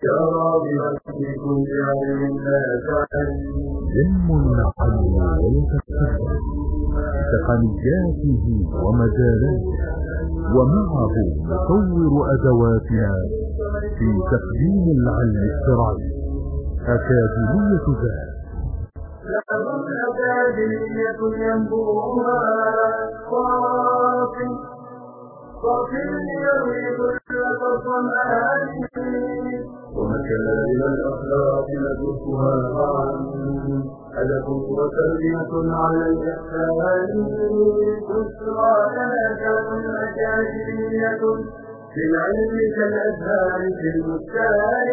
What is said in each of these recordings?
يا راغبا في كل علم نافع ينم العلم ويتكبر بتقنياته ومجالاته، ومعه مطور أدواتنا في تقديم العلم الشرعي. أكاديمية ذات لهم أكاديمية ينبوها صافي يروي كل الظمآن، ومكارم الأخلاق ندرسها معا، أدب وتربية على الإحسان. بشرى لنا أكاديمية في العلم كالأزهار في البستان.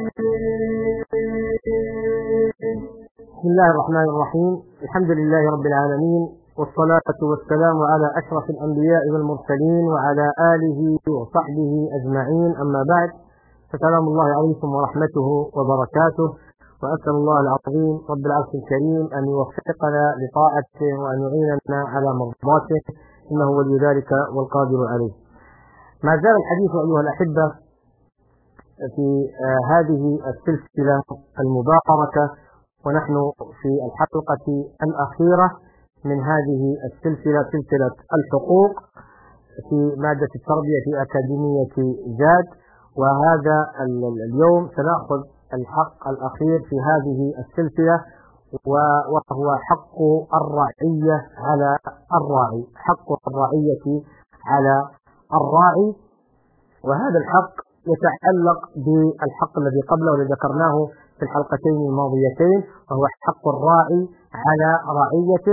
بسم الله الرحمن الرحيم. الحمد لله رب العالمين، والصلاة والسلام على أشرف الأنبياء والمرسلين وعلى آله وصحبه أجمعين، أما بعد، فسلام الله عليكم ورحمته وبركاته. وأسأل الله العظيم رب العرش الكريم أن يوفقنا لطاعته وأن يعيننا على مرضاته، إنه ولي ذلك والقادر عليه. ما زال الحديث أيها الأحبة في هذه السلسلة المباركة، ونحن في الحلقة الأخيرة من هذه السلسلة، سلسلة الحقوق في مادة التربية في أكاديمية ذات. وهذا اليوم سنأخذ الحق الأخير في هذه السلسلة، وهو حق الرعية على الراعي، حق الرعية على الراعي. وهذا الحق يتعلق بالحق الذي قبله والذي ذكرناه في الحلقتين الماضيتين، وهو حق الراعي على رعيته.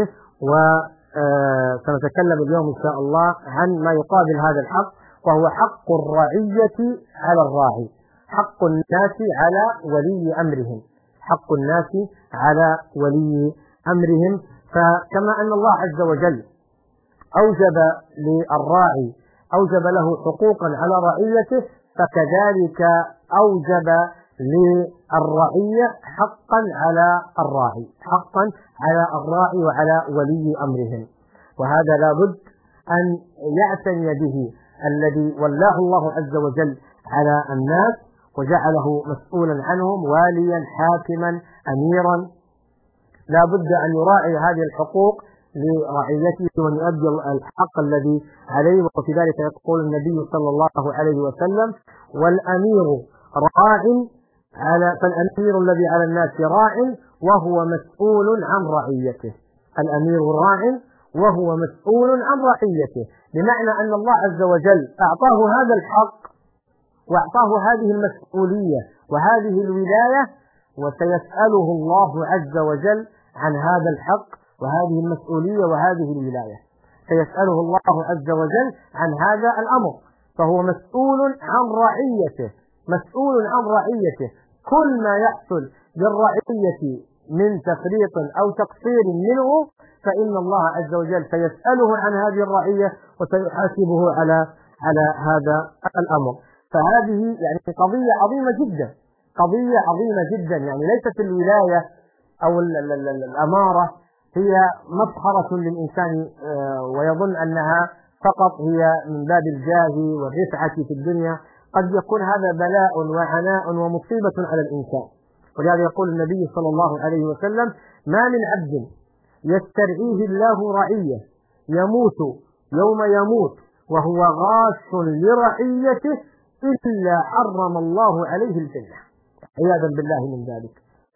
وسنتكلم اليوم إن شاء الله عن ما يقابل هذا الحق، وهو حق الرعية على الراعي، حق الناس على ولي أمرهم، حق الناس على ولي أمرهم. فكما أن الله عز وجل أوجب للراعي، أوجب له حقوقا على رعيته، فكذلك أوجب للرعية حقا على الراعي، حقا على الراعي وعلى ولي أمرهم. وهذا لابد أن يعتني به الذي ولاه الله عز وجل على الناس وجعله مسؤولا عنهم، واليا، حاكما، أميرا. لابد أن يراعي هذه الحقوق لرعيته وأن يؤدي الحق الذي عليه. وفي ذلك يقول النبي صلى الله عليه وسلم: والأمير راع فالأمير الذي على الناس راع وهو مسؤول عن رعيته. الأمير راع وهو مسؤول عن رعيته، بمعنى أن الله عز وجل أعطاه هذا الحق وأعطاه هذه المسؤولية وهذه الولاية، وسيسأله الله عز وجل عن هذا الحق وهذه المسؤولية وهذه الولاية، سيسأله الله عز وجل عن هذا الأمر. فهو مسؤول عن رعيته، مسؤول عن رعيته. كل ما يحصل للرعية من تفريط أو تقصير منه، فإن الله عز وجل سيسأله عن هذه الرعية وسيحاسبه على هذا الأمر. فهذه يعني قضية عظيمة جدا، قضية عظيمة جدا. يعني ليست الولاية أو الأمارة هي مسخرة للإنسان ويظن أنها فقط هي من باب الجاه والرفعة في الدنيا. قد يكون هذا بلاء وعناء ومصيبة على الإنسان. ولهذا يقول النبي صلى الله عليه وسلم: ما من عبد يسترعيه الله رعية يموت يوم يموت وهو غاش لرعيته إلا حرم الله عليه الجنة، عياذا بالله من ذلك.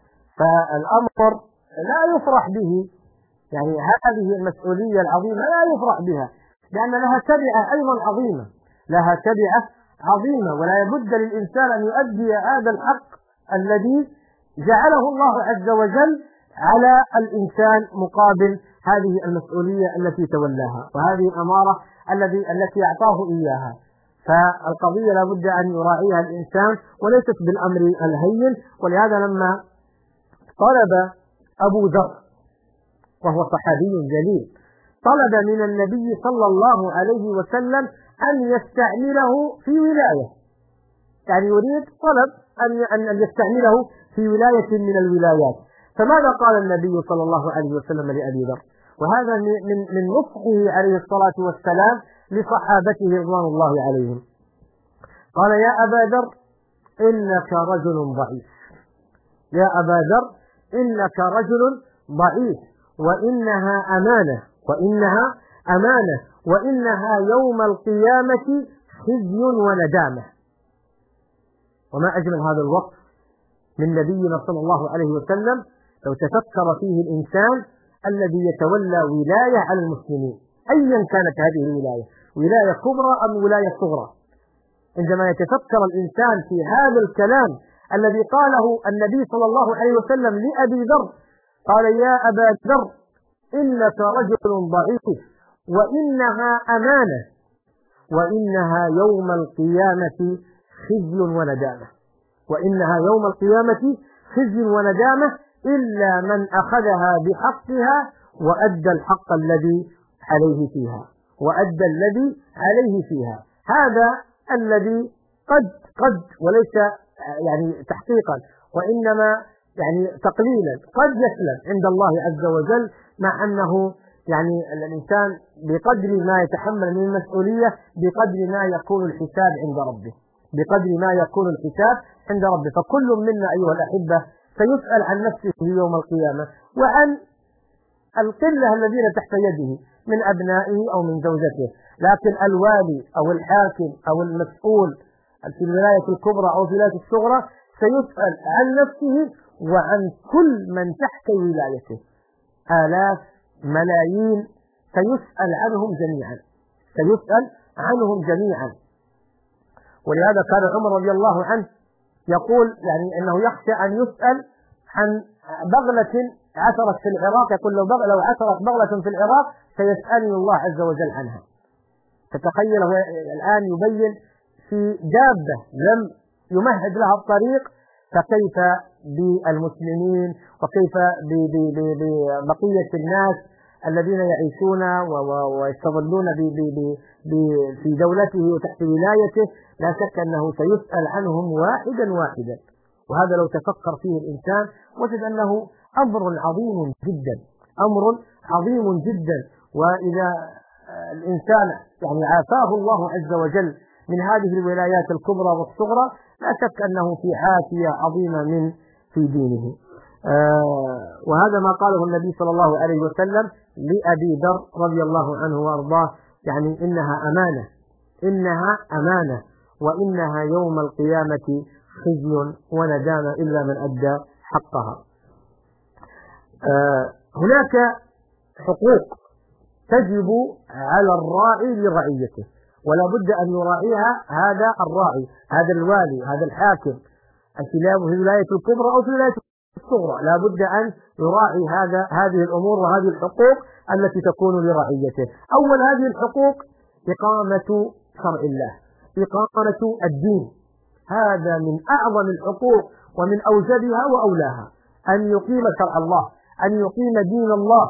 فالأمر لا يفرح به، يعني هذه المسؤولية العظيمة لا يفرح بها، لأن لها تبعة أيضا عظيمة، لها تبعة عظيمة. ولا يبد للإنسان أن يؤدي هذا الحق الذي جعله الله عز وجل على الإنسان مقابل هذه المسؤولية التي تولاها وهذه الأمارة التي أعطاه إياها. فالقضية لابد أن يراعيها الإنسان وليست بالأمر الهين. ولهذا لما طلب أبو ذر وهو صحابي جليل، طلب من النبي صلى الله عليه وسلم أن يستعمله في ولاية، يعني يريد طلب أن يستعمله في ولاية من الولايات. فماذا قال النبي صلى الله عليه وسلم لأبي ذر؟ وهذا من نصحه عليه الصلاة والسلام لصحابته رضوان الله عليهم. قال: يا أبا ذر، إنك رجل ضعيف، يا أبا ذر إنك رجل ضعيف، وإنها أمانة وإنها يوم القيامة خزي وندامة. وما أجمل هذا الوصف من نبينا صلى الله عليه وسلم لو تفكر فيه الإنسان الذي يتولى ولاية على المسلمين أيا كانت هذه الولاية، ولاية كبرى أم ولاية صغرى. عندما يتفكر الإنسان في هذا الكلام الذي قاله النبي صلى الله عليه وسلم لأبي ذر، قال يا أبا ذر إنك رجل ضعيف وإنها أمانة وإنها يوم القيامة خزي وندامة، وإنها يوم القيامة خزي وندامة إلا من أخذها بحقها وأدى الحق الذي عليه فيها هذا الذي قد وليس يعني تحقيقا وإنما يعني تقليلا قد يسلم عند الله عز وجل، مع أنه يعني الإنسان بقدر ما يتحمل من المسؤولية بقدر ما يكون الحساب عند ربه. فكل منا أيها الأحبة سيسأل عن نفسه يوم القيامة وعن القلة الذين تحت يده من أبنائه أو من زوجته، لكن الوالي أو الحاكم أو المسؤول في الولاية الكبرى أو في الولاية الصغرى سيسأل عن نفسه وعن كل من تحت ولايته، آلاف ملايين سيسأل عنهم جميعا. ولهذا كان عمر رضي الله عنه يقول يعني أنه يخشى أن يسأل عن بغلة عثرت في العراق، يقول لو عثرت بغلة في العراق سيسألني الله عز وجل عنها. تتخيل هو الآن يبين في دابة لم يمهد لها الطريق، فكيف بالمسلمين وكيف ببقية الناس الذين يعيشون ويستظلون في دولته وتحت ولايته. لا شك أنه سيسأل عنهم واحدا، وهذا لو تفكر فيه الإنسان وجد أنه أمر عظيم جدا. وإذا الإنسان يعني عافاه الله عز وجل من هذه الولايات الكبرى والصغرى لا شك أنه في عافية عظيمة في دينه. وهذا ما قاله النبي صلى الله عليه وسلم لأبي ذر رضي الله عنه وأرضاه، يعني إنها أمانة وإنها يوم القيامة خزي وندامة إلا من أدى حقها. هناك حقوق تجب على الراعي لرعيته، ولا بد أن يراعيها هذا الراعي، هذا الوالي، هذا الحاكم في الولاية الكبرى أو في الولاية الصغرى، لا بد أن يراعي هذه الأمور وهذه الحقوق التي تكون لرعيته. أول هذه الحقوق إقامة شرع الله، إقامة الدين، هذا من أعظم الحقوق ومن أوجبها وأولاها، أن يقيم شرع الله، أن يقيم دين الله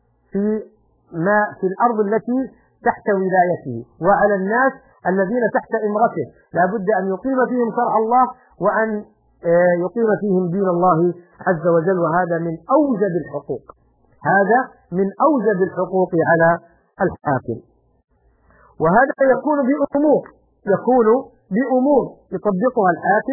في الأرض التي تحت ولايته وعلى الناس الذين تحت إمرته، لا بد أن يقيم فيهم شرع الله وأن يقيم فيهم دين الله عز وجل. وهذا من أوجب الحقوق على الحاكم. وهذا يكون بأمور يطبقها الحاكم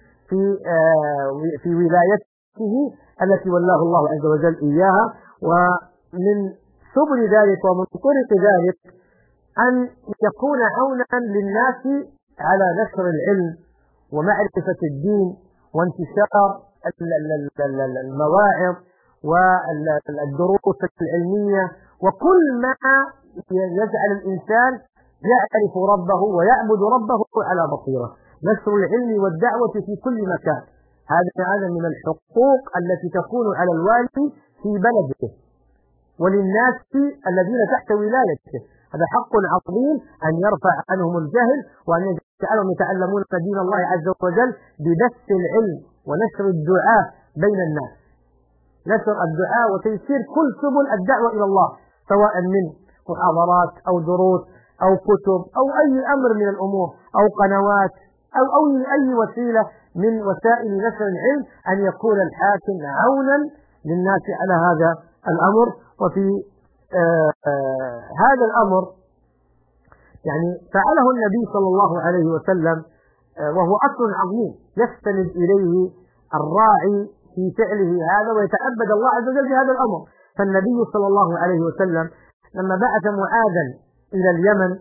في ولايته التي ولاه الله عز وجل إياها. ومن سبل ذلك ومن طرق ذلك أن يكون عونا للناس على نشر العلم ومعرفة الدين وانتشار المواعظ والدروس العلمية وكل ما يجعل الإنسان يعرف ربه ويعبد ربه على بصيرة، نشر العلم والدعوة في كل مكان. هذا من الحقوق التي تكون على الوالي في بلده وللناس الذين تحت ولايته. هذا حق عظيم أن يرفع عنهم الجهل وأن يجعلهم يتعلمون دين الله عز وجل ببث العلم ونشر الدعاء بين الناس، نشر الدعاء وتيسير كل سبل الدعوة إلى الله، سواء من محاضرات أو دروس أو كتب أو أي أمر من الأمور أو قنوات أو أي وسيلة من وسائل نشر العلم، أن يكون الحاكم عونا للناس على هذا الأمر. وفي هذا الأمر يعني فعله النبي صلى الله عليه وسلم وهو أصل عظيم يستند إليه الراعي في فعله هذا ويتعبد الله عز وجل بهذا الأمر. فالنبي صلى الله عليه وسلم لما بعث معاذا إلى اليمن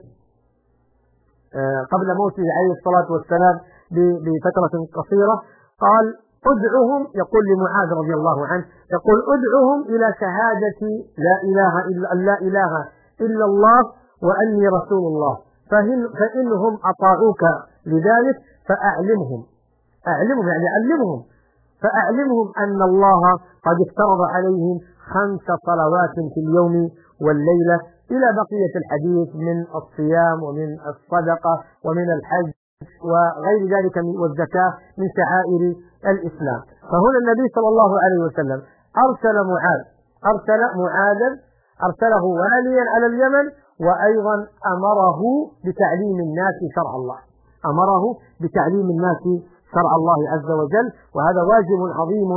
قبل موته عليه الصلاة والسلام بفترة قصيرة قال ادعهم، يقول لمعاذ رضي الله عنه، يقول ادعهم إلى شهادة لا إله إلا الله وأني رسول الله، فإنهم أطاعوك لذلك فأعلمهم يعني علمهم فأعلمهم أن الله قد افترض عليهم 5 صلوات في اليوم والليلة إلى بقية الحديث من الصيام ومن الصدقة ومن الحج وغير ذلك والزكاة من شعائر الإسلام. فهنا النبي صلى الله عليه وسلم أرسله واليا على اليمن، وأيضا أمره بتعليم الناس شرع الله عز وجل. وهذا واجب عظيم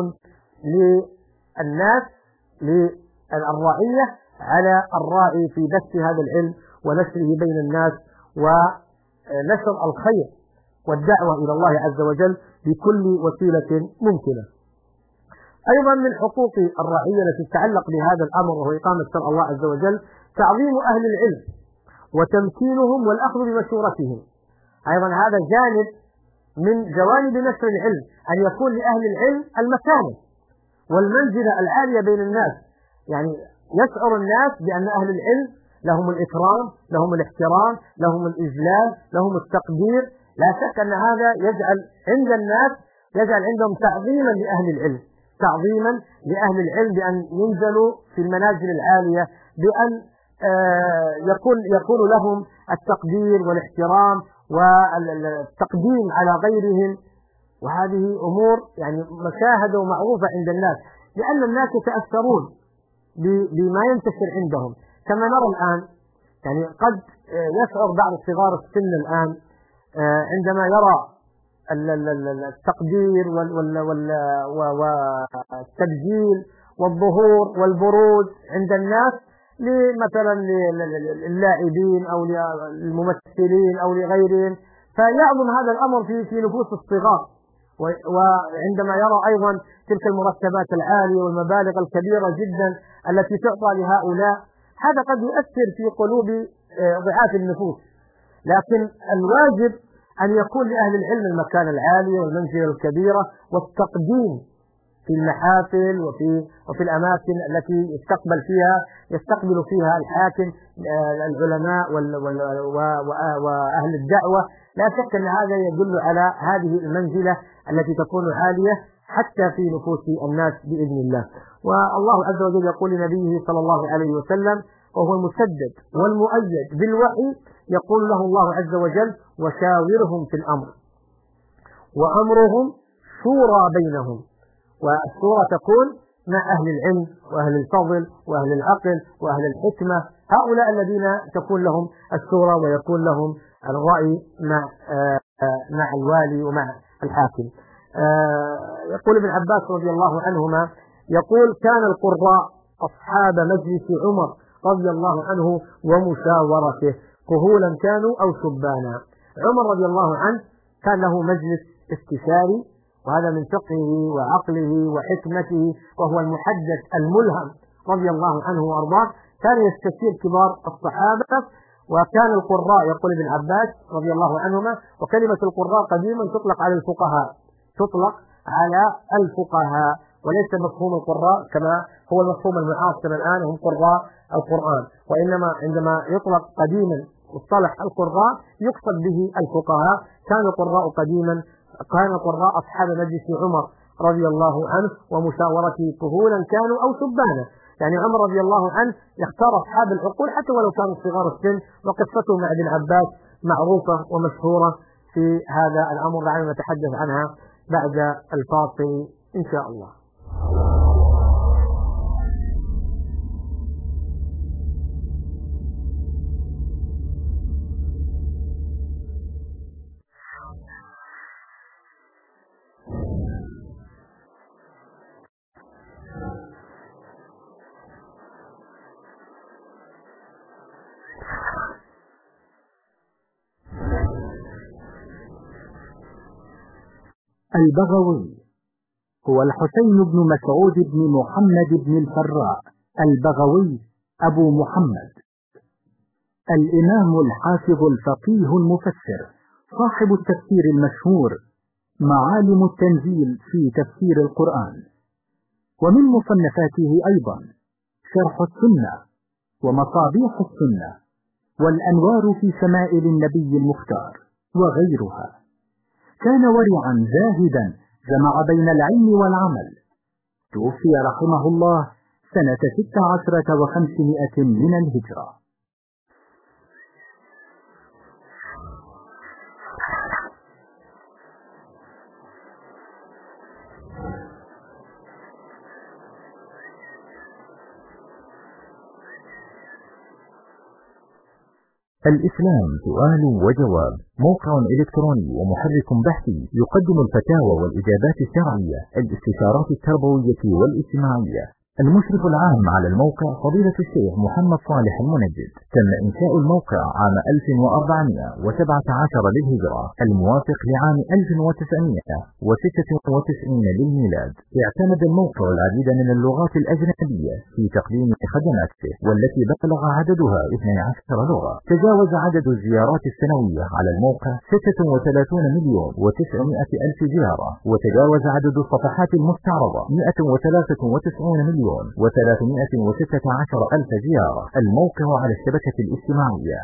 للناس للرعية على الراعي في بث هذا العلم ونشره بين الناس ونشر الخير والدعوة إلى الله عز وجل بكل وسيلة ممكنة. أيضا من حقوق الرعية التي تتعلق بهذا الأمر وهو إقامة شرع الله عز وجل تعظيم أهل العلم وتمكينهم والأخذ بمشورتهم. أيضا هذا جانب من جوانب نشر العلم، أن يكون لأهل العلم المكانة والمنزلة العالية بين الناس، يعني يشعر الناس بأن أهل العلم لهم الإكرام، لهم الاحترام، لهم الإجلال، لهم التقدير. لا شك أن هذا يجعل عندهم تعظيما لأهل العلم بأن ينزلوا في المنازل العالية، بأن يكون لهم التقدير والاحترام والتقديم على غيرهم. وهذه أمور يعني مشاهدة ومعروفة عند الناس، لأن الناس يتأثرون بما ينتشر عندهم. كما نرى الآن يعني قد يشعر بعض صغار السن الآن عندما يرى التقدير والتبجيل والظهور والبروز عند الناس مثلا للاعبين أو للممثلين أو لغيرهم، فيعظم هذا الأمر في نفوس الصغار. وعندما يرى أيضا تلك المرتبات العالية والمبالغ الكبيرة جدا التي تعطى لهؤلاء، هذا قد يؤثر في قلوب ضعاف النفوس. لكن الواجب أن يكون لأهل العلم المكانة العالية والمنزلة الكبيرة والتقديم في المحافل وفي الأماكن التي يستقبل فيها الحاكم العلماء وأهل الدعوة. لا شك أن هذا يدل على هذه المنزلة التي تكون عالية حتى في نفوس الناس بإذن الله. والله عز وجل يقول لنبيه صلى الله عليه وسلم وهو المسدد والمؤيد بالوحي، يقول له الله عز وجل وشاورهم في الأمر وأمرهم شورى بينهم. والشورى تكون مع أهل العلم وأهل الفضل وأهل العقل وأهل الحكمة، هؤلاء الذين تكون لهم الشورى ويكون لهم الرأي مع الوالي ومع الحاكم. يقول ابن عباس رضي الله عنهما يقول كان القراء أصحاب مجلس عمر رضي الله عنه ومشاورته كهولا كانوا أو شبانا. عمر رضي الله عنه كان له مجلس استشاري، وهذا من فقهه وعقله وحكمته، وهو المحدث الملهم رضي الله عنه وأرضاه. كان يستشير كبار الصحابة. وكان القراء يقول ابن عباس رضي الله عنهما، وكلمة القراء قديما تطلق على الفقهاء وليس مفهوم القراء كما هو المفهوم المعاصر الآن هم قراء القرآن، وإنما عندما يطلق قديما مصطلح القراء يقصد به الفقهاء. كان القراء قديما كان قراء أصحاب مجلس عمر رضي الله عنه ومشاورته كهولا كانوا أو شبانا، يعني عمر رضي الله عنه يختار أصحاب العقول حتى ولو كانوا صغار السن. وقصته مع ابن عباس معروفة ومشهورة في هذا الأمر، لعلنا نتحدث عنها بعد الفاصل إن شاء الله. البغوي هو الحسين بن مسعود بن محمد بن الفراء البغوي أبو محمد، الإمام الحافظ الفقيه المفسر صاحب التفسير المشهور معالم التنزيل في تفسير القرآن. ومن مصنفاته أيضا شرح السنة ومصابيح السنة والأنوار في شمائل النبي المختار وغيرها. كان ورعا زاهدا جمع بين العلم والعمل. توفي رحمه الله سنة 16 و500 من الهجرة. الإسلام سؤال وجواب، موقع إلكتروني ومحرك بحثي يقدم الفتاوى والإجابات الشرعية، الاستشارات التربوية والاجتماعية. المشرف العام على الموقع فضيلة الشيخ محمد صالح المنجد. تم إنشاء الموقع عام 1417 للهجرة، الموافق لعام 1996 للميلاد. اعتمد الموقع العديد من اللغات الأجنبية في تقديم خدماته، والتي بلغ عددها 12 لغة. تجاوز عدد الزيارات السنوية على الموقع 36,900,000 زيارة، وتجاوز عدد الصفحات المستعرضة 193,316,000 زيارة. الموقع على الشبكة الاجتماعية.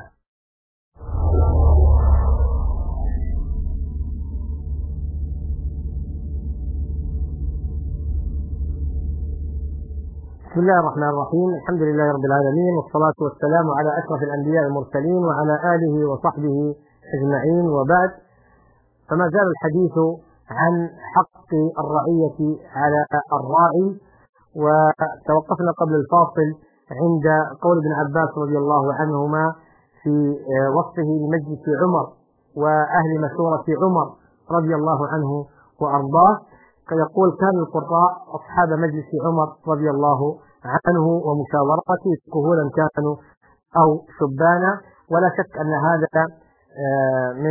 بسم الله الرحمن الرحيم، الحمد لله رب العالمين، والصلاة والسلام على أشرف الأنبياء والمرسلين وعلى آله وصحبه أجمعين، وبعد. فما زال الحديث عن حق الرعية على الراعي، وتوقفنا قبل الفاصل عند قول ابن عباس رضي الله عنهما في وصفه لمجلس عمر وأهل مشورة عمر رضي الله عنه وأرضاه. يقول: كان القراء أصحاب مجلس عمر رضي الله عنه ومشاورته، كهولا كانوا أو شبانا. ولا شك أن هذا من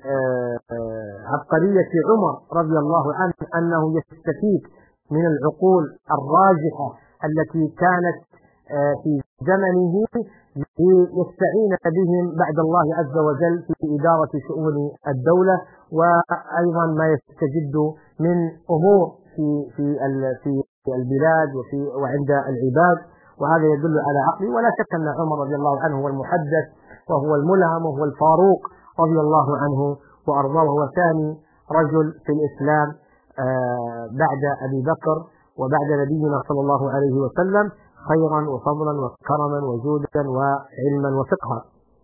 عبقرية عمر رضي الله عنه، أنه يستفيد من العقول الراجحة التي كانت في زمنه ليستعين بهم بعد الله عز وجل في إدارة شؤون الدولة، وأيضا ما يستجد من أمور في البلاد وعند العباد، وهذا يدل على عقله. ولا شك أن عمر رضي الله عنه هو المحدث وهو الملهم وهو الفاروق رضي الله عنه وأرضاه، وهو ثاني رجل في الإسلام بعد أبي بكر وبعد نبينا صلى الله عليه وسلم، خيرا وفضلا وكرما وجودا وعلما وفقها.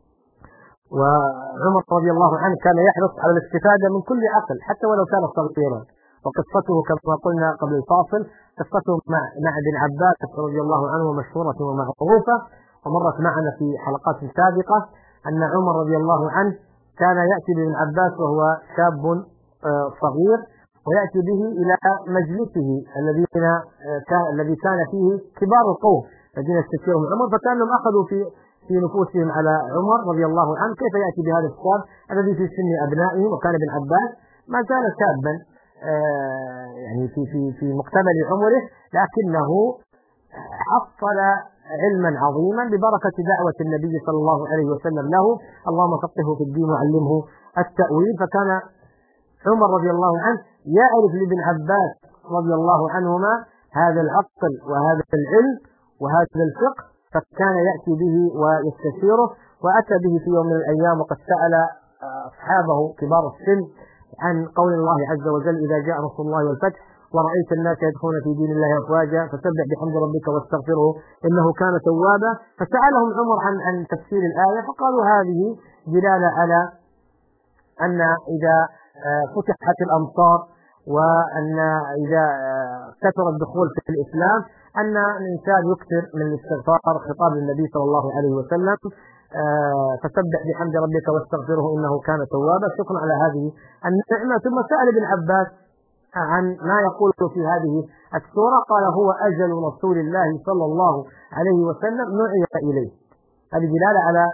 وعمر رضي الله عنه كان يحرص على الاستفادة من كل عقل حتى ولو كان صغيرا. وقصته كما قلنا قبل الفاصل، قصته مع ابن عباس رضي الله عنه مشهورة ومعروفة، ومرت معنا في حلقات سابقة أن عمر رضي الله عنه كان يأتي بابن عباس وهو شاب صغير، ويأتي به إلى مجلسه الذي كان فيه كبار القوم الذين يستشيرهم عمر، فكانهم أخذوا في نفوسهم على عمر رضي الله عنه كيف يأتي بهذا الشاب الذي في سن أبنائه. وكان ابن عباس ما زال شابا يعني في مقتبل عمره، لكنه حصل علما عظيما ببركة دعوة النبي صلى الله عليه وسلم له: اللهم فقهه في الدين وعلمه التأويل. فكان عمر رضي الله عنه يعرف لابن عباس رضي الله عنهما هذا العقل وهذا العلم وهذا الفقه، فكان يأتي به ويستشيره. وأتى به في يوم من الأيام وقد سأل أصحابه كبار السن عن قول الله عز وجل: إذا جاء نصر الله والفتح ورأيت الناس يدخلون في دين الله أفواجا فسبح بحمد ربك واستغفره إنه كان توابا. فسألهم عمر عن تفسير الآية، فقالوا هذه دلالة على أن إذا فتحت الأمصار وأن إذا كثر الدخول في الإسلام أن الإنسان يكثر من الاستغفار، خطاب النبي صلى الله عليه وسلم: فسبح بحمد ربك واستغفره إنه كان توابا. شكرا على هذه النعمة. ثم سأل ابن عباس عن ما يقول في هذه السورة، قال: هو أجل رسول الله صلى الله عليه وسلم نعي إليه. هذه دلالة على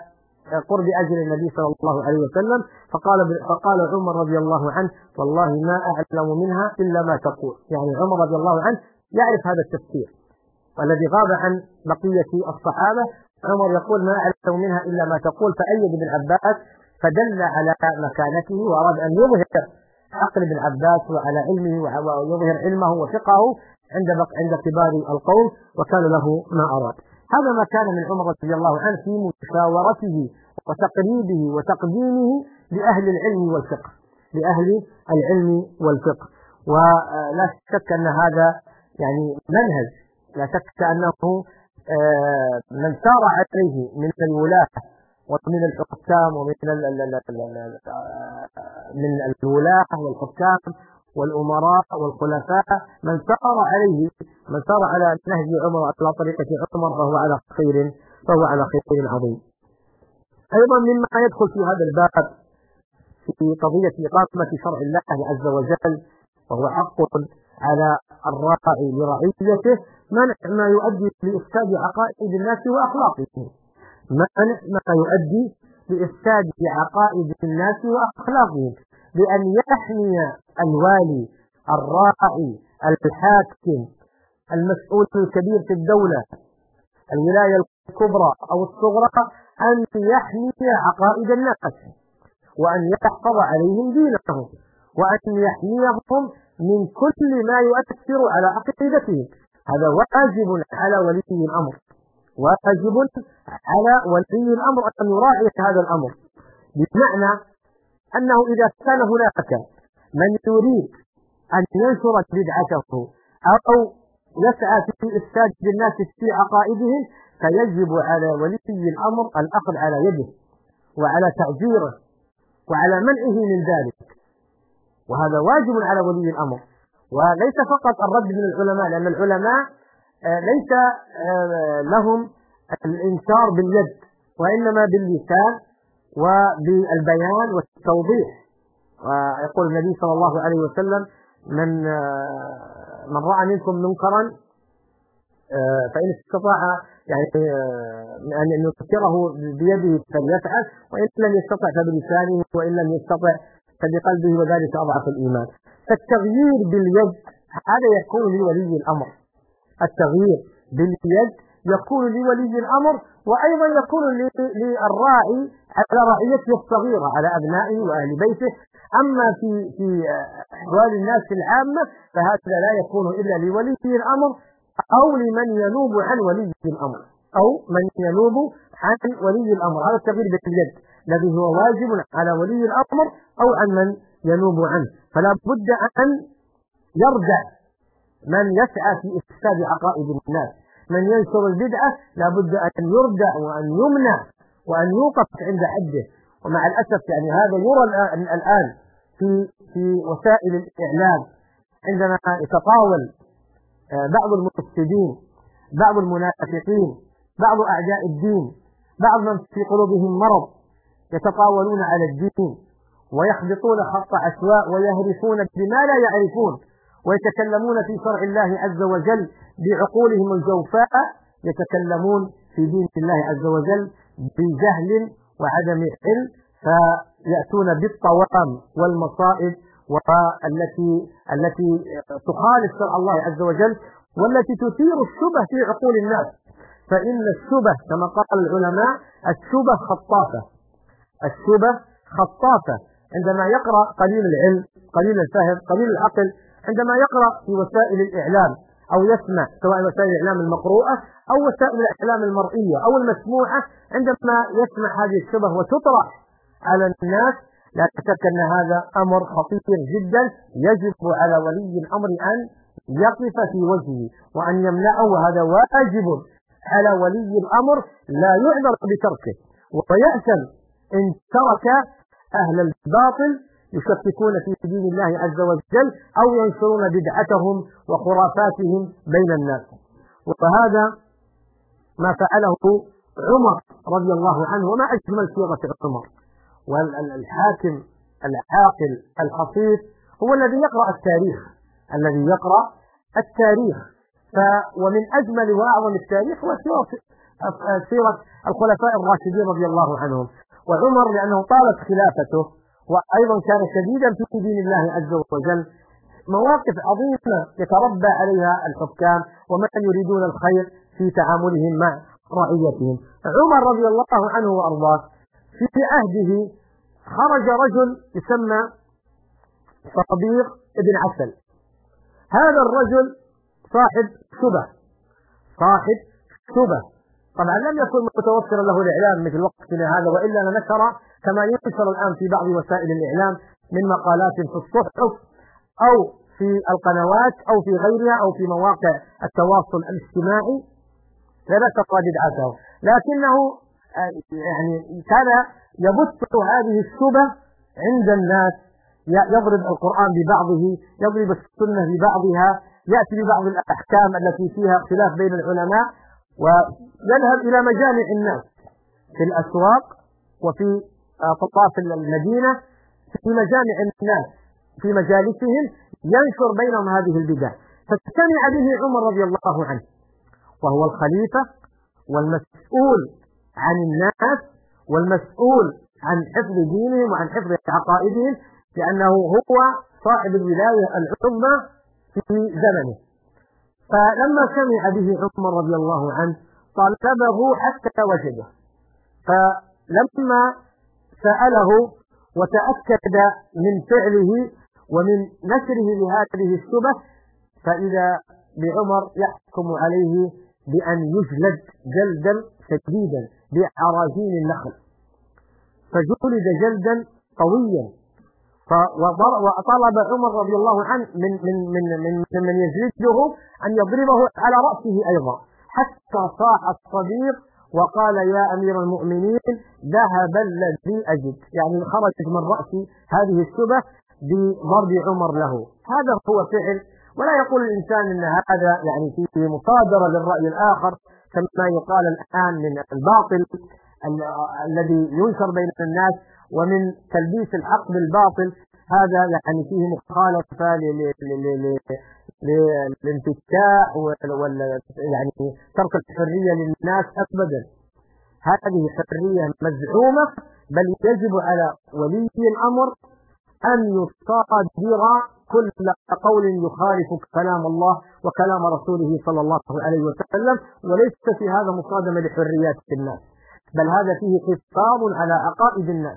قرب أجل النبي صلى الله عليه وسلم، فقال عمر رضي الله عنه: والله ما أعلم منها إلا ما تقول. يعني عمر رضي الله عنه يعرف هذا التفسير، والذي غاب عن بقية الصحابة عمر يقول: ما أعلم منها إلا ما تقول. فأيد ابن عباس، فدل على مكانته وأراد أن يظهر عقل ابن عباس وعلى علمه ويظهر علمه وفقهه عند كبار القوم، وكان له ما أراد. هذا ما كان من عمر رضي الله عنه في مشاورته وتقريبه وتقديمه لأهل العلم والفقه، لأهل العلم والفقه. ولا شك أن هذا يعني منهج، لا شك أنه من سار عليه من الولاة ومن الحكام ومن الولاة والحكام والأمراء والخلفاء، من سار على نهج عمر على طريقة عمر فهو على خير عظيم. أيضا مما يدخل في هذا الباب في قضية إقامة شرع الله عز وجل، وهو حق على الراعي لرعيته، منع ما يؤدي لإفساد عقائد الناس وأخلاقهم، منع ما يؤدي لإفساد عقائد الناس وأخلاقهم، بأن يحمي الوالي الراعي الحاكم المسؤول الكبير في الدولة، الولاية الكبرى أو الصغرى، أن يحمي عقائد الناس، وأن يحفظ عليهم دينهم، وأن يحميهم من كل ما يؤثر على عقيدتهم. هذا واجب على ولي الأمر، واجب على ولي الأمر أن يراعي هذا الأمر، بمعنى أنه إذا كان هناك من يريد أن ينشر بدعته أو يسعى في إفساد الناس في عقائدهم، فيجب على ولي الأمر الأخذ على يده وعلى تعزيره وعلى منعه من ذلك، وهذا واجب على ولي الأمر. وليس فقط الرد من العلماء، لأن العلماء ليس لهم الإنكار باليد، وإنما باللسان وبالبيان والتوضيح. ويقول النبي صلى الله عليه وسلم: من رأى منكم منكرا فإن استطاع يعني أن ينكره بيده فليفعل، وإن لم يستطع فبلسانه، وإن لم يستطع فبقلبه، وذلك أضعف الإيمان. فالتغيير باليد هذا يكون لولي الأمر، التغيير باليد يكون لولي الأمر، وأيضا يكون للراعي على رعيته الصغيرة، على أبنائه وأهل بيته. أما في أحوال الناس العامة فهذا لا يكون إلا لولي الأمر أو لمن ينوب عن ولي الأمر، هذا التغيير باليد الذي هو واجب على ولي الأمر أو عن من ينوب عنه. فلا بد أن يرجع من يسعى في إفساد عقائد الناس، من ينشر البدعة لا بد أن يردع وأن يمنع وأن يوقف عند حده. ومع الأسف يعني هذا يرى الآن في وسائل الإعلام، عندما يتطاول بعض المفسدين، بعض المنافقين، بعض أعداء الدين، بعض من في قلوبهم مرض، يتطاولون على الدين ويخبطون خط عشواء ويهرفون بما لا يعرفون، ويتكلمون في شرع الله عز وجل بعقولهم الجوفاء، يتكلمون في دين الله عز وجل بجهل وعدم علم، فيأتون بالطوام والمصائب التي تخالف شرع الله عز وجل، والتي تثير الشبه في عقول الناس. فإن الشبه كما قال العلماء: الشبه خطافة. عندما يقرأ قليل العلم، قليل الفهم، قليل العقل، عندما يقرأ في وسائل الإعلام أو يسمع، سواء وسائل الإعلام المقروءة أو وسائل الإعلام المرئية أو المسموعة، عندما يسمع هذه الشبه وتطرح على الناس، لا شك أن هذا أمر خطير جدا، يجب على ولي الأمر أن يقف في وجهه وأن يمنعه، وهذا واجب على ولي الأمر، لا يعذر بتركه، ويأثم إن ترك أهل الباطل يشككون في دين الله عز وجل أو ينشرون بدعتهم وخرافاتهم بين الناس. وهذا ما فعله عمر رضي الله عنه، وما أجمل صيغة عمر. والحاكم العاقل الحصيف هو الذي يقرأ التاريخ، ومن أجمل وأعظم التاريخ هو سيرة سيرة الخلفاء الراشدين رضي الله عنهم. وعمر لأنه طالت خلافته وأيضا كان شديدا في دين الله عز وجل، مواقف عظيمة يتربى عليها الحكام ومن يريدون الخير في تعاملهم مع رعيتهم. عمر رضي الله عنه وأرضاه في عهده خرج رجل يسمى صبيغ بن عسل. هذا الرجل صاحب شبه، طبعا لم يكن متوفرا له الإعلام مثل وقتنا هذا، وإلا لنشر كما ينشر الآن في بعض وسائل الإعلام من مقالات في الصحف أو في القنوات أو في غيرها أو في مواقع التواصل الاجتماعي لنشر بدعته، لكنه يعني كان يبث هذه الشبه عند الناس، يضرب القرآن ببعضه، يضرب السنة ببعضها، يأتي ببعض الأحكام التي فيها اختلاف بين العلماء، ويذهب إلى مجامع الناس في الأسواق وفي أطراف المدينة، في مجامع الناس في مجالسهم ينشر بينهم هذه البدع. فاجتمع به عمر رضي الله عنه وهو الخليفة والمسؤول عن الناس والمسؤول عن حفظ دينهم وعن حفظ عقائدهم، لأنه هو صاحب الولاية العظمى في زمنه. فلما سمع به عمر رضي الله عنه طلبه حتى وجده، فلما سأله وتأكد من فعله ومن نشره لهذه الشبه فإذا بعمر يحكم عليه بأن يجلد جلدا شديدا بعراجين النخل، فجلد جلدا قويا. وطلب عمر رضي الله عنه من يجلده أن يضربه على رأسه أيضا، حتى صاح الصديق وقال يا أمير المؤمنين ذهب الذي أجد، يعني خرج من رأس هذه الشبه بضرب عمر له. هذا هو فعل، ولا يقول الإنسان أن هذا يعني فيه مصادرة للرأي الآخر كما يقال الآن من الباطل الذي ينشر بين الناس ومن تلبيس الحق بالباطل، هذا يعني فيه مخالفة للانفتاح يعني ترك الحرية للناس أبدا. هذه حرية مزعومة، بل يجب على ولي الأمر أن يصادر كل قول يخالف كلام الله وكلام رسوله صلى الله عليه وسلم، وليس في هذا مصادمة لحريات الناس، بل هذا فيه حفاظ على عقائد الناس،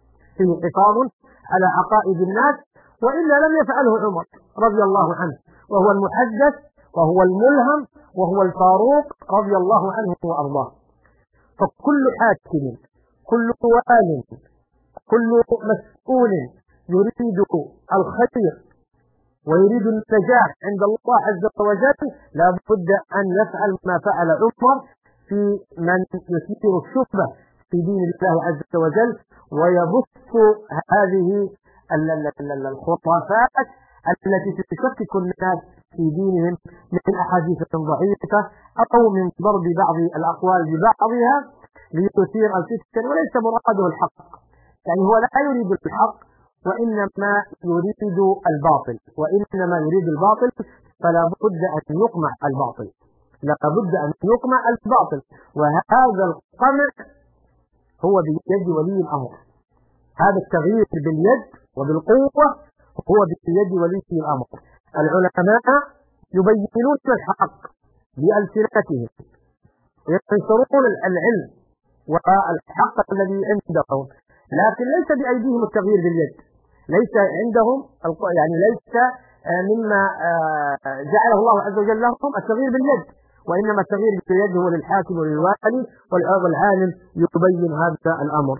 وإلا لم يفعله عمر رضي الله عنه، وهو المحدث وهو الملهم وهو الفاروق رضي الله عنه وأرضاه. فكل حاكم، كل وال، كل مسؤول يريد الخير ويريد النجاح عند الله عز وجل لا بد أن يفعل ما فعل عمر في من يثير الشبهة في دين الله عز وجل ويبث هذه الخرافات التي تشكك الناس في دينهم من أحاديث ضعيفة أو من ضرب بعض الأقوال ببعضها ليثير الفتن، وليس مراده الحق، يعني هو لا يريد الحق وإنما يريد الباطل، فلا بد أن يقمع الباطل، وهذا القمع هو بيد ولي الأمر. هذا التغيير باليد وبالقوة هو بيد ولي الأمر. العلماء يبينون الحق بألسنتهم وينشرون العلم والحق الذي عندهم، لكن ليس بأيديهم التغيير باليد، ليس عندهم يعني ليس مما جعله الله عز وجل لهم التغيير باليد، وإنما التغيير باليد هو للحاكم وللوالي، والعالم يبين هذا الأمر.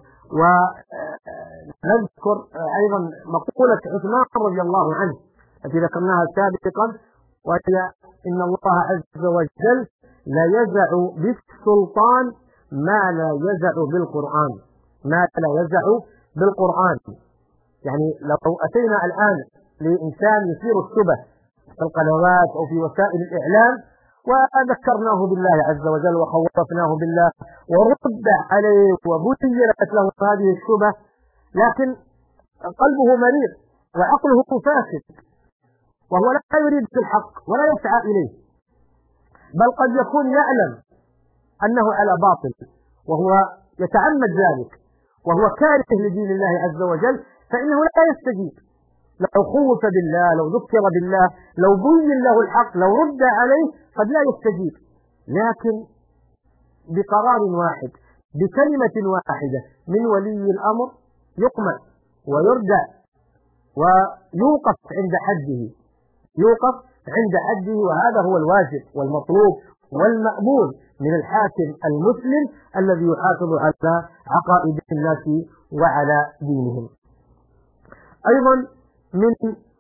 ونذكر أيضا مقولة عثمان رضي الله عنه التي ذكرناها سابقا، وهي إن الله عز وجل لا يزع بالسلطان ما لا يزع بالقرآن. يعني لو أتينا الآن لإنسان يثير الشبه في القنوات أو في وسائل الإعلام وذكرناه بالله عز وجل وخوفناه بالله ورد عليه وبينت له هذه الشبه، لكن قلبه مريض وعقله فاسد وهو لا يريد الحق ولا يسعى إليه، بل قد يكون يعلم أنه على باطل وهو يتعمد ذلك وهو كاره لدين الله عز وجل، فإنه لا يستجيب. لو خوف بالله، لو ذكر بالله، لو بين له الحق، لو رد عليه قد لا يستجيب، لكن بقرار واحد، بكلمة واحدة من ولي الأمر يقمع ويردع ويوقف عند حده، يوقف عند حده. وهذا هو الواجب والمطلوب والمأمول من الحاكم المسلم الذي يحافظ على عقائد الناس وعلى دينهم. أيضا من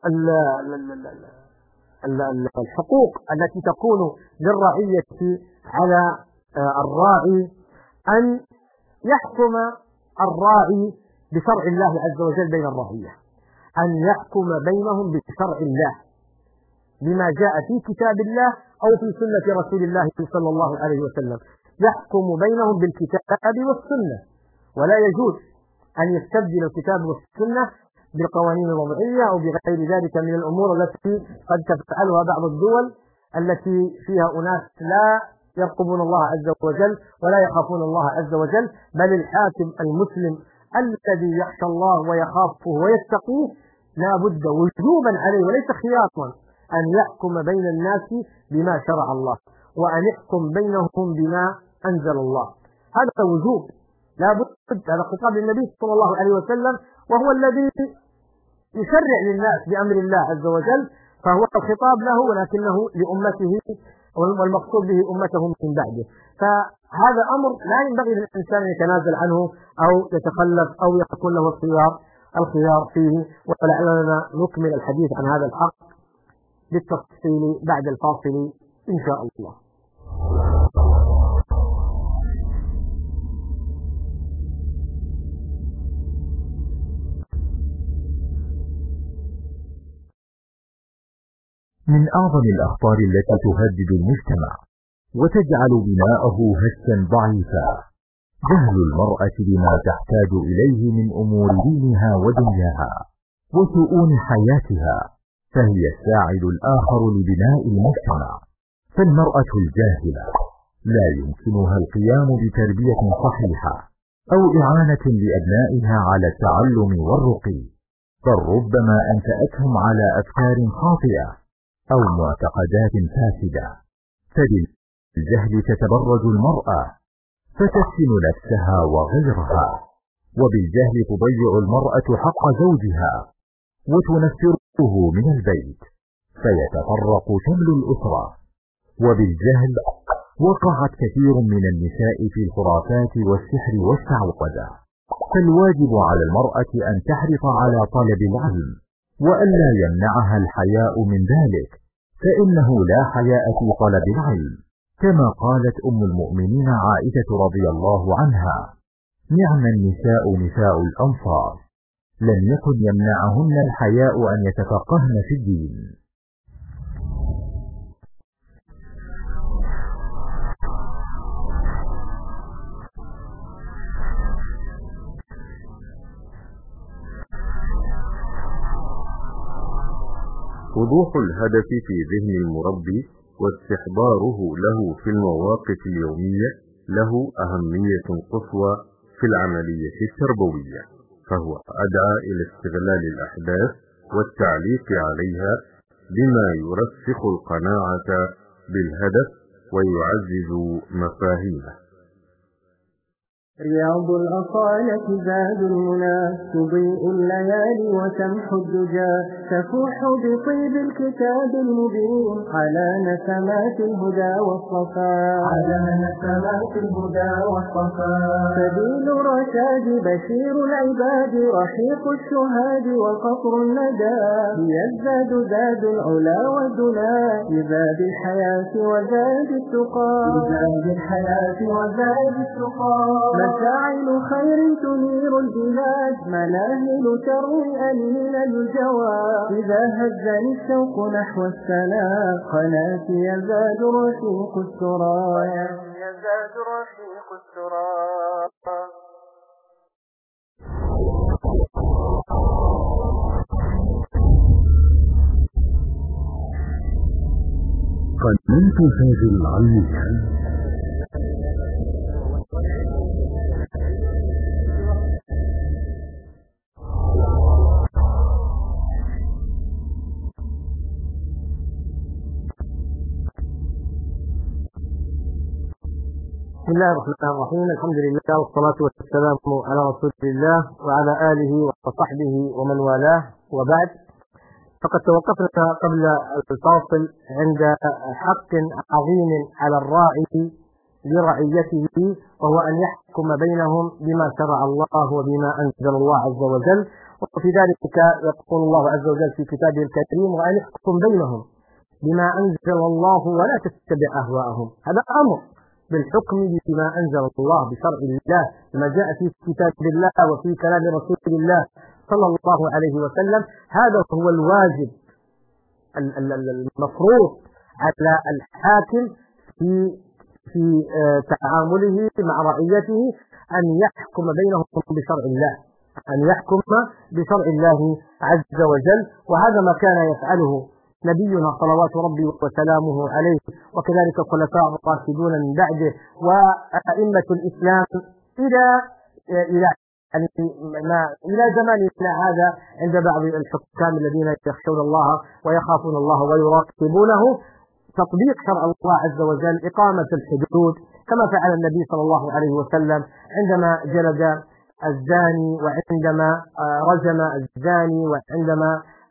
الحقوق التي تكون للرعية على الراعي أن يحكم الراعي بشرع الله عز وجل بين الرعية، أن يحكم بينهم بشرع الله بما جاء في كتاب الله أو في سنة رسول الله صلى الله عليه وسلم، يحكم بينهم بالكتاب والسنة، ولا يجوز أن يستبدل الكتاب والسنة بالقوانين الوضعية أو بغير ذلك من الأمور التي قد تفعلها بعض الدول التي فيها أناس لا يرقبون الله عز وجل ولا يخافون الله عز وجل. بل الحاكم المسلم الذي يخشى الله ويخافه ويتقيه لا بد وجوبا عليه وليس خيارا أن يحكم بين الناس بما شرع الله، وأن يحكم بينهم بما أنزل الله. هذا وجوب لا بد. هذا خطاب النبي صلى الله عليه وسلم، وهو الذي يشرع للناس بأمر الله عز وجل، فهو الخطاب له ولكنه لأمته، والمقصود به أمته من بعده. فهذا أمر لا ينبغي للإنسان أن يتنازل عنه أو يتخلف أو يكون له الخيار فيه. ولعلنا نكمل الحديث عن هذا الحق بالتفصيل بعد الفاصل إن شاء الله. من أعظم الأخطار التي تهدد المجتمع وتجعل بناءه هشا ضعيفا جهل المرأة بما تحتاج إليه من أمور دينها ودنياها وشؤون حياتها، فهي الساعد الآخر لبناء المجتمع. فالمرأة الجاهلة لا يمكنها القيام بتربية صحيحة أو إعانة لأبنائها على التعلم والرقي، بل ربما أنشأتهم على أفكار خاطئة أو معتقدات فاسدة. فبالجهل تتبرج المرأة فتفتن نفسها وغيرها، وبالجهل تضيع المرأة حق زوجها وتنفره من البيت فيتفرق شمل الأسرة. وبالجهل وقعت كثير من النساء في الخرافات والسحر والشعوذة. فالواجب على المرأة أن تحرص على طلب العلم وألا يمنعها الحياء من ذلك، فإنه لا حياء في طلب العلم، كما قالت أم المؤمنين عائشة رضي الله عنها: نعم النساء نساء الأنصار، لم يكن يمنعهن الحياء أن يتفقهن في الدين. وضوح الهدف في ذهن المربي واستحضاره له في المواقف اليومية له أهمية قصوى في العملية التربوية، فهو أدعى إلى استغلال الأحداث والتعليق عليها بما يرسخ القناعة بالهدف ويعزز مفاهيمه. رياض الأصالة زاد المنى، تضيء الليالي وتمحو الدجى، تفوح بطيب الكتاب المبين على نسمات الهدى والصفاء، سبيل الرشاد بشير العباد، رحيق الشهاد وقطر الندى، يزداد زاد العلا والدنا لزاد الحياة وزاد التقى، مشاعل خير تنير البلاد، مناهل تروي أنين الجوى، إذا هزني الشوق نحو السلام، قناتي يزداد رشيق السرى. قناة فاجر العلمية بسم الله الرحمن الرحيم. الحمد لله والصلاة والسلام على رسول الله وعلى آله وصحبه ومن والاه، وبعد. فقد توقفنا قبل الفاصل عند حق عظيم على الراعي لرعيته، وهو أن يحكم بينهم بما شرع الله وبما أنزل الله عز وجل. وفي ذلك يقول الله عز وجل في كتابه الكريم: وأن يحكم بينهم بما أنزل الله ولا تتبع أهواءهم. هذا أمر بالحكم بما أنزل الله بشرع الله، ما جاء في كتاب الله وفي كلام رسول الله صلى الله عليه وسلم. هذا هو الواجب المفروض على الحاكم في تعامله مع رعيته، أن يحكم بينهم بشرع الله، أن يحكم بشرع الله عز وجل. وهذا ما كان يفعله نبينا صلوات ربي وسلامه عليه، وكذلك الخلفاء الراشدون من بعده وأئمة الإسلام إلى زماننا هذا، عند بعض الحكام الذين يخشون الله ويخافون الله ويراقبونه. تطبيق شرع الله عز وجل، إقامة الحدود، كما فعل النبي صلى الله عليه وسلم عندما جلد الزاني، وعندما رجم الزاني، وعندما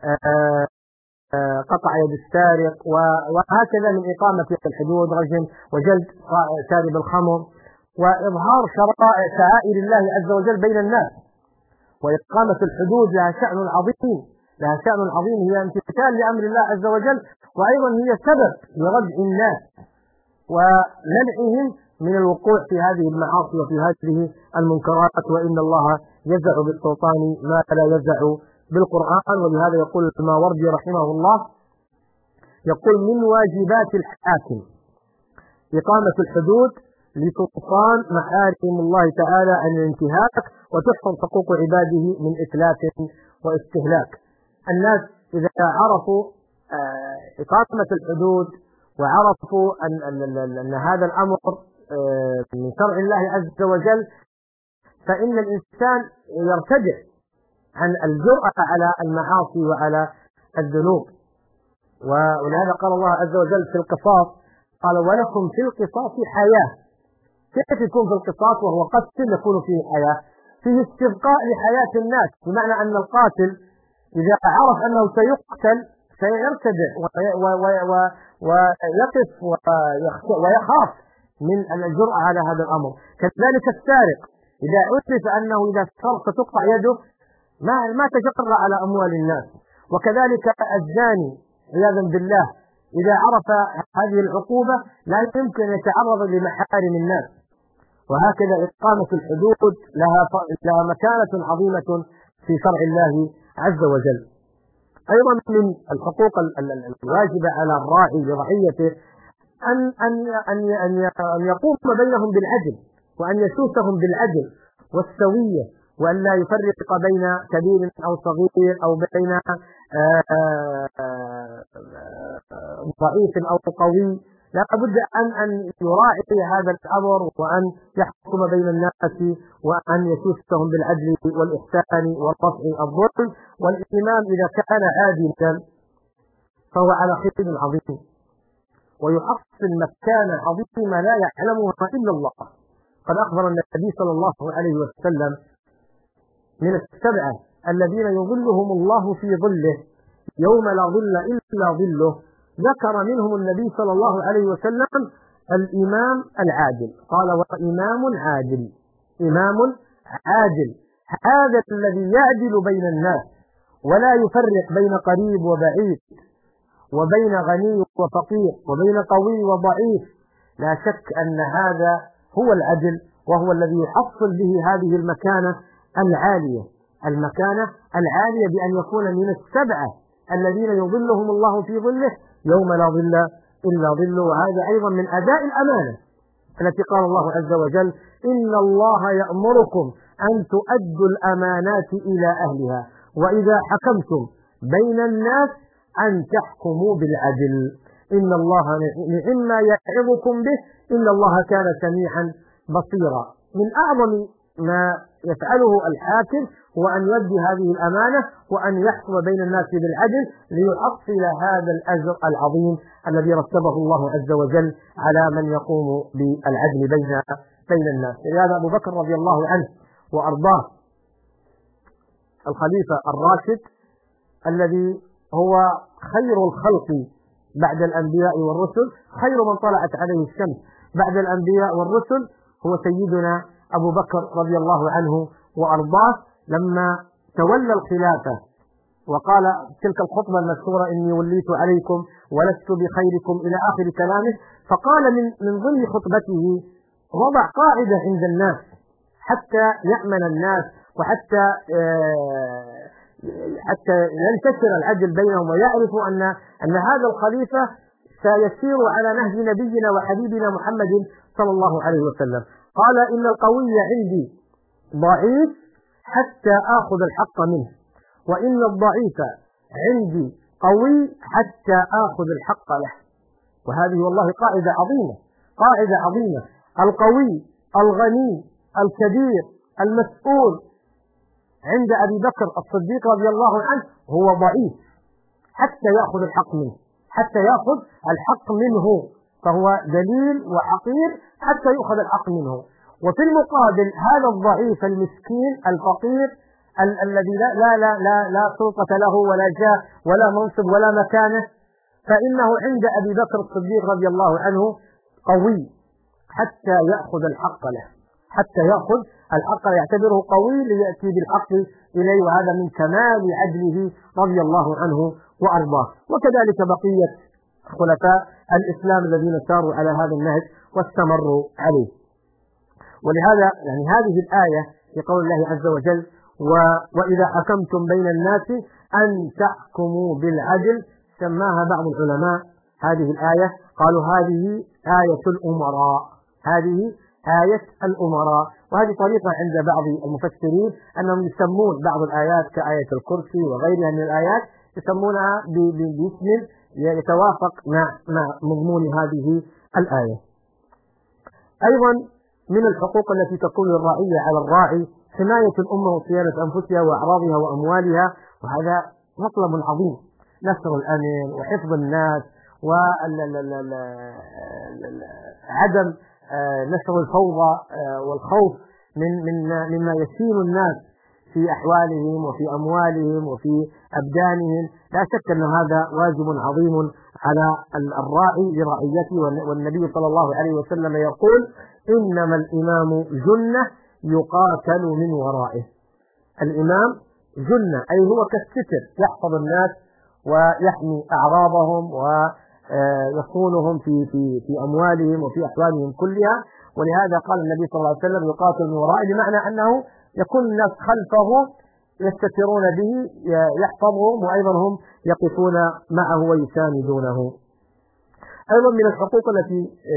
قطع يد السارق، وهكذا من إقامة الحدود، رجم وجلد شارب الخمر، وإظهار شعائر الله عز وجل بين الناس. وإقامة الحدود لها شأن عظيم، لها شأن عظيم، هي امتثال لأمر الله عز وجل، وأيضا هي سبب لردع الناس ومنعهم من الوقوع في هذه المعاصي وفي هذه المنكرات. وإن الله يزع بالسلطان ما لا يزع بالقرآن. ولهذا يقول الماوردي رحمه الله، يقول: من واجبات الحاكم إقامة الحدود لسلطان محارم الله تعالى عن الانتهاك، وتحفظ حقوق عباده من إتلاف واستهلاك. الناس إذا عرفوا إقامة الحدود وعرفوا أن هذا الأمر من شرع الله عز وجل، فإن الإنسان يرتدع عن الجرأة على المعاصي وعلى الذنوب. ولهذا قال الله عز وجل في القصاص، قال: ولكم في القصاص حياة. كيف يكون في القصاص وهو قتل يكون فيه حياة؟ فيه استبقاء لحياة الناس، بمعنى أن القاتل إذا عرف أنه سيقتل سيرتدع ويقف ويخاف من الجرأة على هذا الأمر. كذلك السارق إذا عرف أنه إذا سرق ستقطع يده ما تجرأ على أموال الناس. وكذلك الزاني عياذا بالله إذا عرف هذه العقوبة لا يمكن أن يتعرض لمحارم الناس. وهكذا إقامة الحدود لها مكانة عظيمة في شرع الله عز وجل. أيضا من الحقوق الواجبة على الراعي لرعيته أن يقوم بينهم بالعدل، وأن يسوسهم بالعدل والسوية، وأن لا يفرق بين كبير أو صغير، أو بين ضعيف أو قوي. لا بد أن يراعي هذا الأمر، وأن يحكم بين الناس، وأن يسوسهم بالعدل والإحسان ورفع الظلم. والإمام إذا كان عادلا فهو على خير عظيم، ويحصل مكانة عظيمة لا يعلمها إلا الله. قد أخبر النبي صلى الله عليه وسلم من السبعة الذين يظلهم الله في ظله يوم لا ظل إلا ظله، ذكر منهم النبي صلى الله عليه وسلم الإمام العادل. قال: وإمام عادل، إمام عادل، هذا الذي يعدل بين الناس ولا يفرق بين قريب وبعيد، وبين غني وفقير، وبين قوي وضعيف. لا شك أن هذا هو العدل، وهو الذي يحصل به هذه المكانة العالية، المكانة العالية بأن يكون من السبعة الذين يظلهم الله في ظله يوم لا ظل إلا ظله. وهذا أيضا من أداء الأمانة التي قال الله عز وجل: إن الله يأمركم أن تؤدوا الأمانات إلى أهلها وإذا حكمتم بين الناس أن تحكموا بالعدل إن الله نعم يعظكم به إن الله كان سميعا بصيرا. من أعظم ما يفعله الحاكم وأن يؤدي هذه الأمانة وأن يحكم بين الناس بالعدل ليحصل هذا الأجر العظيم الذي رتبه الله عز وجل على من يقوم بالعدل بين الناس. لهذا أبو بكر رضي الله عنه وأرضاه الخليفة الراشد الذي هو خير الخلق بعد الأنبياء والرسل، خير من طلعت عليه الشمس بعد الأنبياء والرسل، هو سيدنا أبو بكر رضي الله عنه وأرضاه، لما تولى الخلافة وقال تلك الخطبة المشهورة إني وليت عليكم ولست بخيركم إلى آخر كلامه، فقال من ضمن خطبته وضع قاعدة عند الناس حتى يأمن الناس وحتى ينتشر العدل بينهم ويعرفوا أن هذا الخليفة سيسير على نهج نبينا وحبيبنا محمد صلى الله عليه وسلم. قال إن القوي عندي ضعيف حتى آخذ الحق منه، وإن الضعيف عندي قوي حتى آخذ الحق له. وهذه والله قاعدة عظيمة. القوي الغني الكبير المسؤول عند أبي بكر الصديق رضي الله عنه هو ضعيف حتى يأخذ الحق منه، فهو دليل وحقير حتى يؤخذ الحق منه. وفي المقابل هذا الضعيف المسكين الفقير الذي لا سلطة له ولا جاه ولا منصب ولا مكانه، فإنه عند أبي بكر الصديق رضي الله عنه قوي حتى يأخذ الحق له، يعتبره قوي ليأتي بالحق إليه، وهذا من كمال عدله رضي الله عنه وأرضاه. وكذلك بقية خلفاء الإسلام الذين ساروا على هذا النهج واستمروا عليه. ولهذا يعني هذه الآية في قول الله عز وجل وإذا حكمتم بين الناس أن تحكموا بالعدل، سماها بعض العلماء هذه الآية قالوا هذه آية الأمراء. وهذه طريقة عند بعض المفسرين أنهم يسمون بعض الآيات كآية الكرسي وغيرها من الآيات يسمونها باسم يتوافق مع مضمون هذه الآية. أيضا من الحقوق التي تكون للرعية على الراعي حماية الأمة وصيانة أنفسها وأعراضها وأموالها، وهذا مطلب عظيم، نشر الأمن وحفظ الناس وعدم نشر الفوضى والخوف مما يسين الناس في أحوالهم وفي أموالهم وفي أبدانهم. لا شك أن هذا واجب عظيم على الراعي لرعيته، والنبي صلى الله عليه وسلم يقول إنما الإمام جنة يقاتل من ورائه. الإمام جنة أي هو كالستر يحفظ الناس ويحمي أعراضهم ويصونهم في أموالهم وفي أحوالهم كلها. ولهذا قال النبي صلى الله عليه وسلم يقاتل من ورائه، بمعنى أنه يكون الناس خلفه يستترون به يحفظهم وأيضا هم يقفون معه ويساندونه. أيضا من الحقوق التي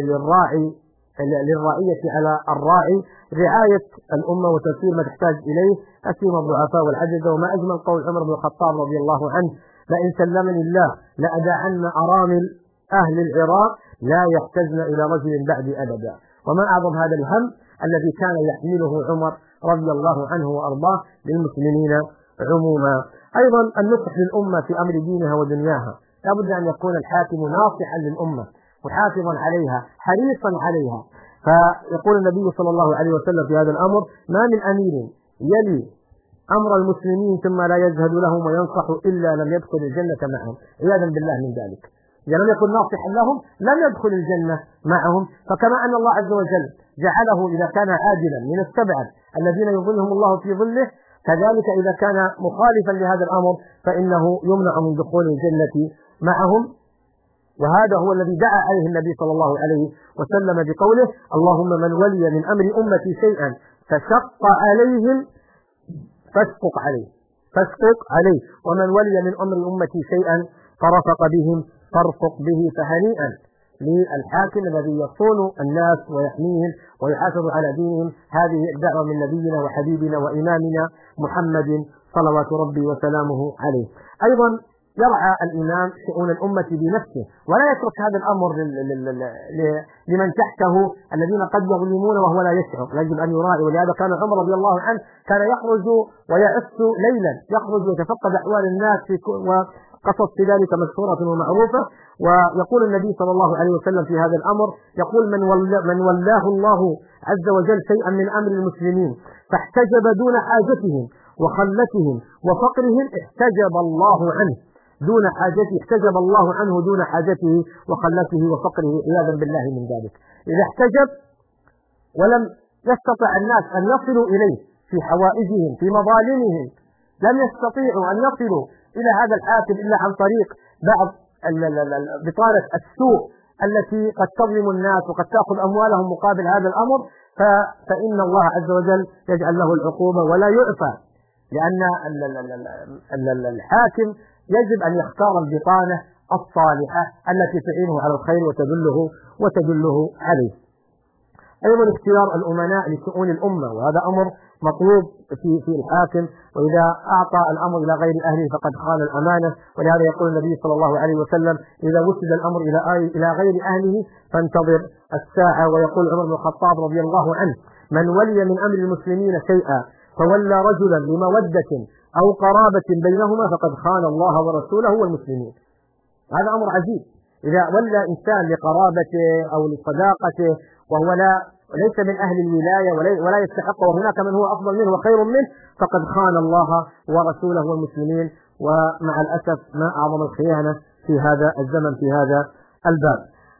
للرعية على الراعي رعاية الأمة وتسيير ما تحتاج إليه أسيم الضعفاء والعجزة. وما أجمل قول عمر بن الخطاب رضي الله عنه لئن سلمني الله لأدعن أرامل أهل العراق لا يحتجن إلى رجل بعد أبدا. وما أعظم هذا الهم الذي كان يحمله عمر رضي الله عنه وأرضاه للمسلمين عموما. أيضا النصح للأمة في أمر دينها ودنياها، لا بد أن يكون الحاكم ناصحا للأمة محافظا عليها حريصا عليها. فيقول النبي صلى الله عليه وسلم في هذا الأمر ما من أمير يلي أمر المسلمين ثم لا يجهد لهم وينصح إلا لم يدخل الجنة معهم، عياذا بالله من ذلك. إذا لم يكن ناصحا لهم لم يدخل الجنة معهم. فكما أن الله عز وجل جعله إذا كان عادلا من السبعة الذين يظلهم الله في ظله، كذلك إذا كان مخالفا لهذا الأمر فإنه يمنع من دخول الجنة معهم. وهذا هو الذي دعا عليه النبي صلى الله عليه وسلم بقوله اللهم من ولي من أمر أمتي شيئا فشق عليهم فاشقق عليه ومن ولي من أمر أمتي شيئا فرفق بهم فارفق به. فهنيئا للحاكم الذي يصون الناس ويحميهم ويحافظ على دينهم. هذه الدعوة من نبينا وحبيبنا وإمامنا محمد صلوات ربي وسلامه عليه. أيضا يرعى الإمام شؤون الأمة بنفسه ولا يترك هذا الأمر لمن تحته الذين قد يظلمون وهو لا يشعر. يجب أن يراعي. ولهذا كان عمر رضي الله عنه كان يخرج ويعس ليلا، يخرج ويتفقد أحوال الناس وقصص في ذلك مشهورة ومعروفة. ويقول النبي صلى الله عليه وسلم في هذا الأمر، يقول من ولاه الله عز وجل شيئا من أمر المسلمين فاحتجب دون حاجتهم وخلتهم وفقرهم احتجب الله عنه دون حاجته، احتجب الله عنه دون حاجته وخلته وفقره عياذا بالله من ذلك. إذا احتجب ولم يستطع الناس أن يصلوا إليه في حوائجهم في مظالمهم، لم يستطيعوا أن يصلوا إلى هذا الحاكم إلا عن طريق بعض بطانة السوء التي قد تظلم الناس وقد تأخذ أموالهم مقابل هذا الأمر، فإن الله عز وجل يجعل له العقوبة ولا يعفى، لأن الحاكم يجب أن يختار البطانة الصالحة التي تعينه على الخير وتدله عليه. أيضا اختيار الأمناء لشؤون الأمة، وهذا أمر مطلوب في الحاكم، وإذا أعطى الأمر إلى غير أهله فقد خان الأمانة. ولهذا يقول النبي صلى الله عليه وسلم إذا وسد الأمر إلى غير أهله فانتظر الساعة. ويقول عمر بن الخطاب رضي الله عنه من ولي من أمر المسلمين شيئا فولى رجلا لمودة أو قرابة بينهما فقد خان الله ورسوله والمسلمين. هذا أمر عجيب. إذا ولى إنسان لقرابته أو لصداقته وهو ليس من أهل الولاية ولا يستحق، وهناك من هو أفضل منه وخير منه، فقد خان الله ورسوله والمسلمين. ومع الأسف ما أعظم الخيانة في هذا الزمن في هذا الباب.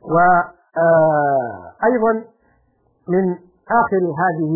وأيضا من آخر هذه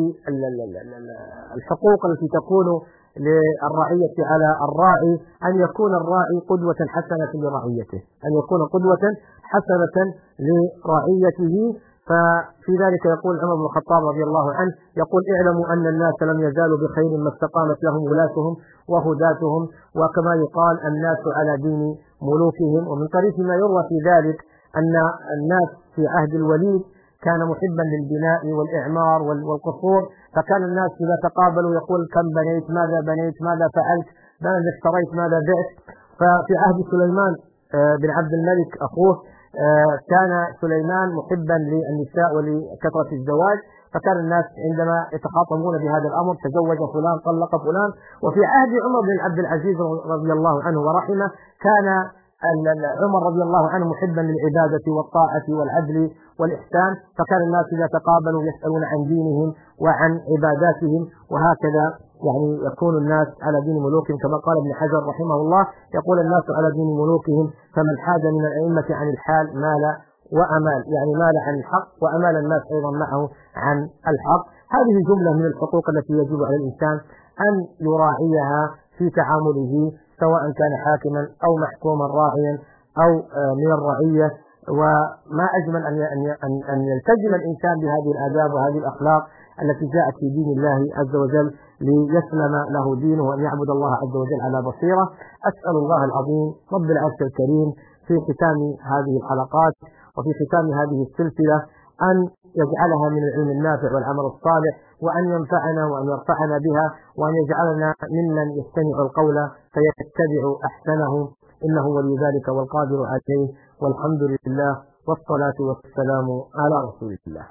الحقوق التي تكون للرعية على الراعي أن يكون الراعي قدوة حسنة لرعيته، أن يكون قدوة حسنة لرعيته. ففي ذلك يقول عمر بن الخطاب رضي الله عنه يقول اعلموا أن الناس لم يزالوا بخير ما استقامت لهم ولاتهم وهداتهم، وكما يقال الناس على دين ملوكهم. ومن طريق ما يروى في ذلك أن الناس في عهد الوليد كان محبا للبناء والإعمار والقصور، فكان الناس إذا تقابلوا يقول كم بنيت، ماذا فعلت، ماذا اشتريت، ماذا بعت. ففي عهد سليمان بن عبد الملك أخوه كان سليمان محبا للنساء ولكثرة الزواج، فكان الناس عندما يتخاطبون بهذا الأمر تزوج فلان طلق فلان. وفي عهد عمر بن عبد العزيز رضي الله عنه ورحمه كان عمر رضي الله عنه محبا للعبادة والطاعة والعدل والإحسان، فكان الناس إذا تقابلوا يسألون عن دينهم وعن عباداتهم. وهكذا يعني يكون الناس على دين ملوكهم، كما قال ابن حجر رحمه الله يقول الناس على دين ملوكهم فمن حاد من الأئمة عن الحال مال وأمال، يعني مال عن الحق وأمال الناس أيضا معه عن الحق. هذه جملة من الحقوق التي يجب على الإنسان أن يراعيها في تعامله سواء كان حاكما أو محكوما راعيا أو من الرعية. وما أجمل أن يلتزم الإنسان بهذه الآداب وهذه الأخلاق التي جاءت في دين الله عز وجل ليسلم له دينه وأن يعبد الله عز وجل على بصيرة. أسأل الله العظيم رب العرش الكريم في ختام هذه الحلقات وفي ختام هذه السلسلة أن يجعلها من العلم النافع والعمل الصالح، وأن ينفعنا وأن يرفعنا بها، وأن يجعلنا ممن يستمع القول فيتبع أحسنه، إنه ولي ذلك والقادر عليه. والحمد لله والصلاة والسلام على رسول الله.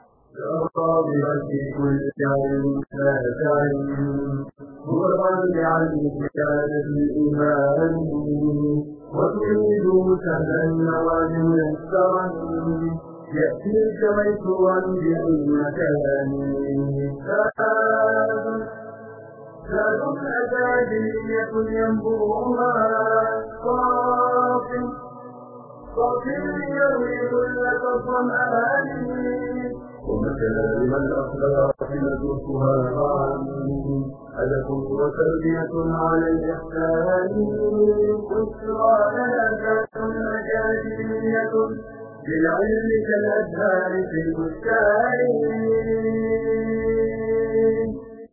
هو الراجع لزيادة الإيمان وتريد سهلا النوال ميسرا يأتيك ميسورا بأي مكان. زاد أكاديمية ينبوها صافي يروي كل الظمآن ومكارم الأخلاق ندرسها معاني أدب وتربية على الإحسان. بشرى لنا ذات أكاديمية بالعلم كالأزهار في البستان.